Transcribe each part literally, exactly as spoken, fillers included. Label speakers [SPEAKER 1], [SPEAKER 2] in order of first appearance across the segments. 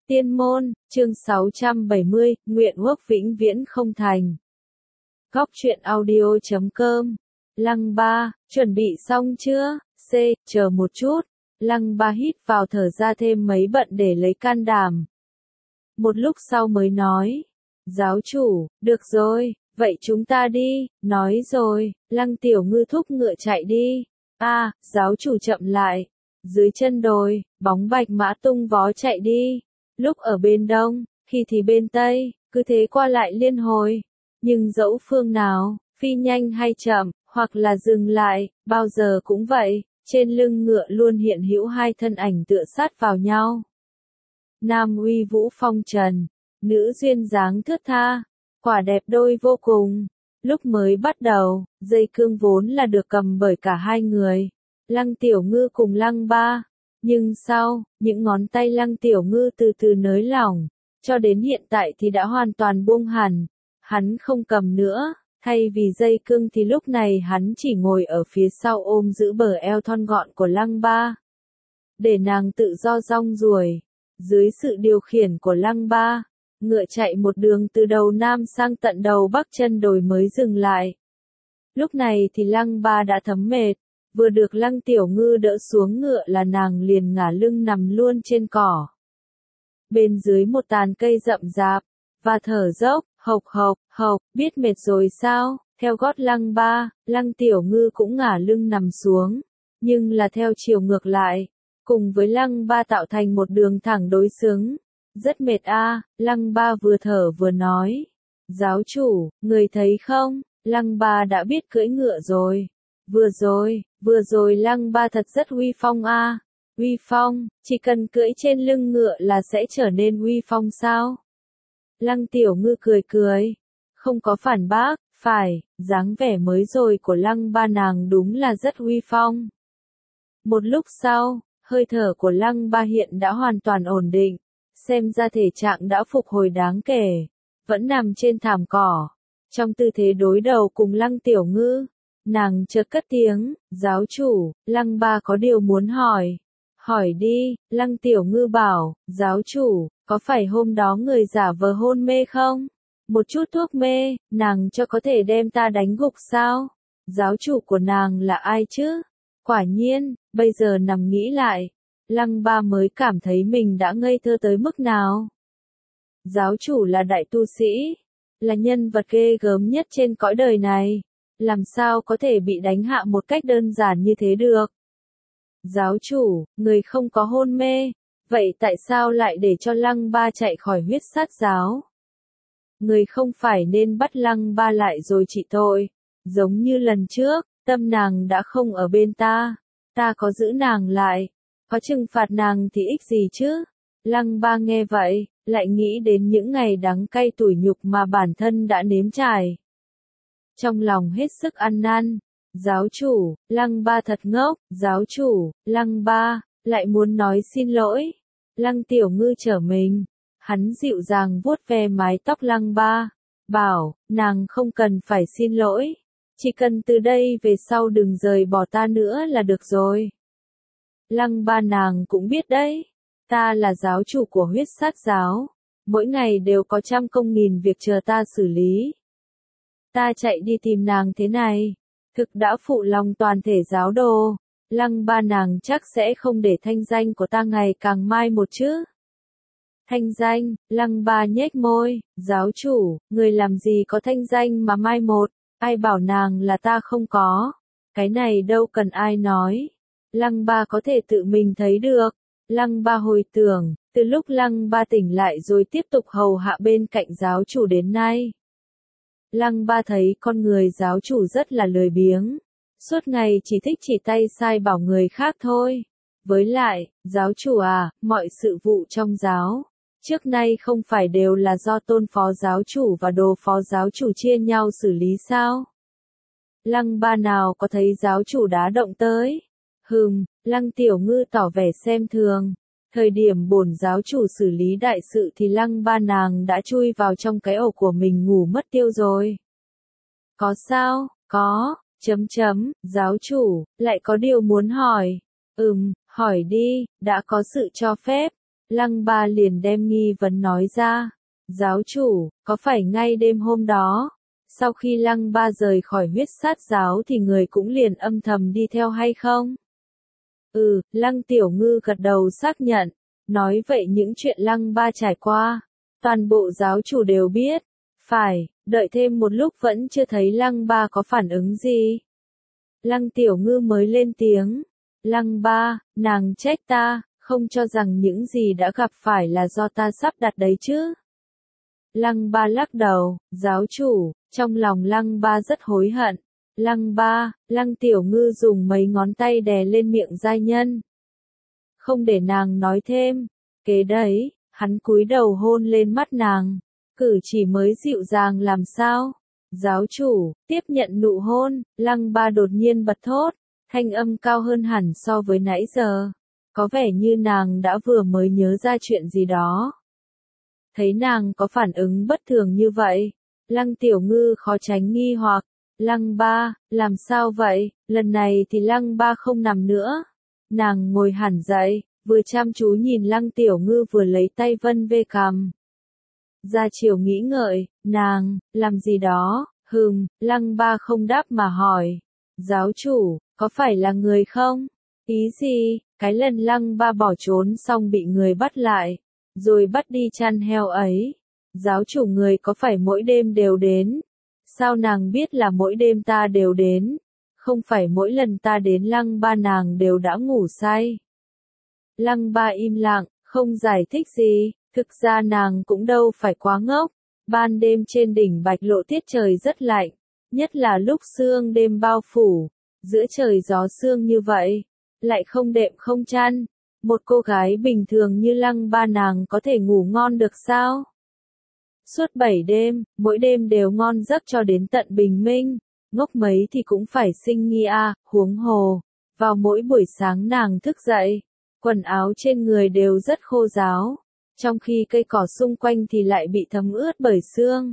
[SPEAKER 1] Tiên môn, chương sáu trăm bảy mươi, nguyện ước vĩnh viễn không thành. Góc truyện audio chấm com. Lăng Ba, chuẩn bị xong chưa? C, chờ một chút. Lăng Ba hít vào thở ra thêm mấy bận để lấy can đảm. Một lúc sau mới nói. Giáo chủ, được rồi, vậy chúng ta đi, nói rồi, Lăng Tiểu Ngư thúc ngựa chạy đi. A, à, giáo chủ chậm lại. Dưới chân đồi, bóng bạch mã tung vó chạy đi. Lúc ở bên đông, khi thì bên tây, cứ thế qua lại liên hồi. Nhưng dẫu phương nào, phi nhanh hay chậm, hoặc là dừng lại, bao giờ cũng vậy, trên lưng ngựa luôn hiện hữu hai thân ảnh tựa sát vào nhau. Nam uy vũ phong trần, nữ duyên dáng thướt tha, quả đẹp đôi vô cùng. Lúc mới bắt đầu, dây cương vốn là được cầm bởi cả hai người, Lăng Tiểu Ngư cùng Lăng Ba. Nhưng sau, những ngón tay Lăng Tiểu Ngư từ từ nới lỏng, cho đến hiện tại thì đã hoàn toàn buông hẳn. Hắn không cầm nữa, thay vì dây cương thì lúc này hắn chỉ ngồi ở phía sau ôm giữ bờ eo thon gọn của Lăng Ba. Để nàng tự do rong ruổi. Dưới sự điều khiển của Lăng Ba, ngựa chạy một đường từ đầu Nam sang tận đầu Bắc chân đồi mới dừng lại. Lúc này thì Lăng Ba đã thấm mệt. Vừa được Lăng Tiểu Ngư đỡ xuống ngựa là nàng liền ngả lưng nằm luôn trên cỏ. Bên dưới một tàn cây rậm rạp, và thở dốc, hộc hộc, hộc, biết mệt rồi sao, theo gót Lăng Ba, Lăng Tiểu Ngư cũng ngả lưng nằm xuống, nhưng là theo chiều ngược lại, cùng với Lăng Ba tạo thành một đường thẳng đối xứng. Rất mệt a, à, Lăng Ba vừa thở vừa nói. Giáo chủ, người thấy không, Lăng Ba đã biết cưỡi ngựa rồi. Vừa rồi, vừa rồi Lăng Ba thật rất uy phong a. À. Uy phong, chỉ cần cưỡi trên lưng ngựa là sẽ trở nên uy phong sao? Lăng Tiểu Ngư cười cười, không có phản bác, phải, dáng vẻ mới rồi của Lăng Ba nàng đúng là rất uy phong. Một lúc sau, hơi thở của Lăng Ba hiện đã hoàn toàn ổn định, xem ra thể trạng đã phục hồi đáng kể, vẫn nằm trên thảm cỏ, trong tư thế đối đầu cùng Lăng Tiểu Ngư. Nàng chợt cất tiếng, giáo chủ, Lăng Ba có điều muốn hỏi. Hỏi đi, Lăng Tiểu Ngư bảo, giáo chủ, có phải hôm đó người giả vờ hôn mê không? Một chút thuốc mê, nàng cho có thể đem ta đánh gục sao? Giáo chủ của nàng là ai chứ? Quả nhiên, bây giờ nằm nghĩ lại, Lăng Ba mới cảm thấy mình đã ngây thơ tới mức nào. Giáo chủ là đại tu sĩ, là nhân vật ghê gớm nhất trên cõi đời này. Làm sao có thể bị đánh hạ một cách đơn giản như thế được? Giáo chủ, người không có hôn mê, vậy tại sao lại để cho Lăng Ba chạy khỏi huyết sát giáo? Người không phải nên bắt Lăng Ba lại rồi trị tội, giống như lần trước, tâm nàng đã không ở bên ta, ta có giữ nàng lại, có trừng phạt nàng thì ích gì chứ? Lăng Ba nghe vậy, lại nghĩ đến những ngày đắng cay tủi nhục mà bản thân đã nếm trải. Trong lòng hết sức ăn năn. Giáo chủ, Lăng Ba thật ngốc, giáo chủ, Lăng Ba, lại muốn nói xin lỗi. Lăng Tiểu Ngư trở mình, hắn dịu dàng vuốt ve mái tóc Lăng Ba, bảo, nàng không cần phải xin lỗi, chỉ cần từ đây về sau đừng rời bỏ ta nữa là được rồi. Lăng Ba nàng cũng biết đấy, ta là giáo chủ của huyết sát giáo, mỗi ngày đều có trăm công nghìn việc chờ ta xử lý. Ta chạy đi tìm nàng thế này, thực đã phụ lòng toàn thể giáo đồ, Lăng Ba nàng chắc sẽ không để thanh danh của ta ngày càng mai một chứ. Thanh danh, Lăng Ba nhếch môi, giáo chủ, người làm gì có thanh danh mà mai một, ai bảo nàng là ta không có, cái này đâu cần ai nói, Lăng Ba có thể tự mình thấy được. Lăng Ba hồi tưởng, từ lúc Lăng Ba tỉnh lại rồi tiếp tục hầu hạ bên cạnh giáo chủ đến nay. Lăng Ba thấy con người giáo chủ rất là lười biếng, suốt ngày chỉ thích chỉ tay sai bảo người khác thôi. Với lại, giáo chủ à, mọi sự vụ trong giáo, trước nay không phải đều là do tôn phó giáo chủ và đồ phó giáo chủ chia nhau xử lý sao? Lăng Ba nào có thấy giáo chủ đá động tới? Hừm, Lăng Tiểu Ngư tỏ vẻ xem thường. Thời điểm bổn giáo chủ xử lý đại sự thì Lăng Ba nàng đã chui vào trong cái ổ của mình ngủ mất tiêu rồi. Có sao, có, chấm chấm, giáo chủ, lại có điều muốn hỏi. Ừm, hỏi đi, đã có sự cho phép. Lăng Ba liền đem nghi vấn nói ra. Giáo chủ, có phải ngay đêm hôm đó, sau khi Lăng Ba rời khỏi huyết sát giáo thì người cũng liền âm thầm đi theo hay không? Ừ, Lăng Tiểu Ngư gật đầu xác nhận, nói vậy những chuyện Lăng Ba trải qua, toàn bộ giáo chủ đều biết. Phải, đợi thêm một lúc vẫn chưa thấy Lăng Ba có phản ứng gì. Lăng Tiểu Ngư mới lên tiếng. Lăng Ba, nàng trách ta, không cho rằng những gì đã gặp phải là do ta sắp đặt đấy chứ. Lăng Ba lắc đầu, giáo chủ, trong lòng Lăng Ba rất hối hận. Lăng Ba, Lăng Tiểu Ngư dùng mấy ngón tay đè lên miệng giai nhân. Không để nàng nói thêm. Kế đấy, hắn cúi đầu hôn lên mắt nàng. Cử chỉ mới dịu dàng làm sao? Giáo chủ, tiếp nhận nụ hôn, Lăng Ba đột nhiên bật thốt, thanh âm cao hơn hẳn so với nãy giờ. Có vẻ như nàng đã vừa mới nhớ ra chuyện gì đó. Thấy nàng có phản ứng bất thường như vậy, Lăng Tiểu Ngư khó tránh nghi hoặc. Lăng Ba, làm sao vậy? Lần này thì Lăng Ba không nằm nữa. Nàng ngồi hẳn dậy, vừa chăm chú nhìn Lăng Tiểu Ngư vừa lấy tay vân về cằm. Gia Triều nghĩ ngợi, nàng, làm gì đó, hừm, Lăng Ba không đáp mà hỏi. Giáo chủ, có phải là người không? Ý gì? Cái lần Lăng Ba bỏ trốn xong bị người bắt lại, rồi bắt đi chăn heo ấy. Giáo chủ người có phải mỗi đêm đều đến? Sao nàng biết là mỗi đêm ta đều đến? Không phải mỗi lần ta đến Lăng Ba nàng đều đã ngủ say. Lăng Ba im lặng, không giải thích gì. Thực ra nàng cũng đâu phải quá ngốc. Ban đêm trên đỉnh Bạch Lộ tiết trời rất lạnh, nhất là lúc sương đêm bao phủ, giữa trời gió sương như vậy, lại không đệm không chăn. Một cô gái bình thường như Lăng Ba nàng có thể ngủ ngon được sao? Suốt bảy đêm, mỗi đêm đều ngon giấc cho đến tận bình minh, ngốc mấy thì cũng phải sinh nghi a, huống hồ. Vào mỗi buổi sáng nàng thức dậy, quần áo trên người đều rất khô ráo, trong khi cây cỏ xung quanh thì lại bị thấm ướt bởi sương.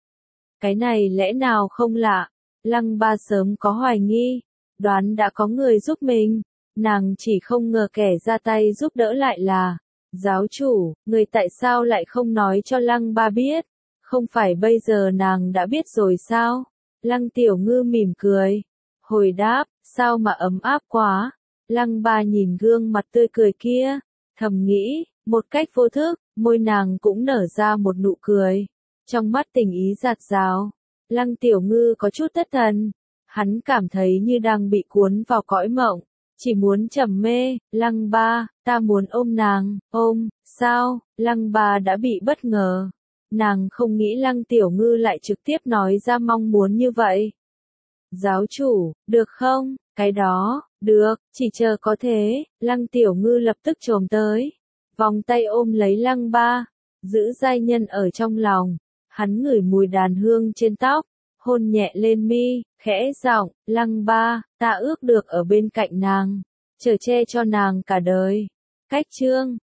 [SPEAKER 1] Cái này lẽ nào không lạ? Lăng Ba sớm có hoài nghi, đoán đã có người giúp mình, nàng chỉ không ngờ kẻ ra tay giúp đỡ lại là giáo chủ. Người tại sao lại không nói cho Lăng Ba biết? Không phải bây giờ nàng đã biết rồi sao? Lăng Tiểu Ngư mỉm cười, hồi đáp, sao mà ấm áp quá. Lăng Ba nhìn gương mặt tươi cười kia, thầm nghĩ, một cách vô thức, môi nàng cũng nở ra một nụ cười, trong mắt tình ý dạt dào. Lăng Tiểu Ngư có chút thất thần, hắn cảm thấy như đang bị cuốn vào cõi mộng, chỉ muốn trầm mê. Lăng Ba, ta muốn ôm nàng. Ôm, sao? Lăng Ba đã bị bất ngờ, nàng không nghĩ Lăng Tiểu Ngư lại trực tiếp nói ra mong muốn như vậy. Giáo chủ, được không? Cái đó, được, chỉ chờ có thế. Lăng Tiểu Ngư lập tức chồm tới, vòng tay ôm lấy Lăng Ba, giữ giai nhân ở trong lòng. Hắn ngửi mùi đàn hương trên tóc, hôn nhẹ lên mi, khẽ giọng, Lăng Ba, ta ước được ở bên cạnh nàng, chở che cho nàng cả đời. Cách chương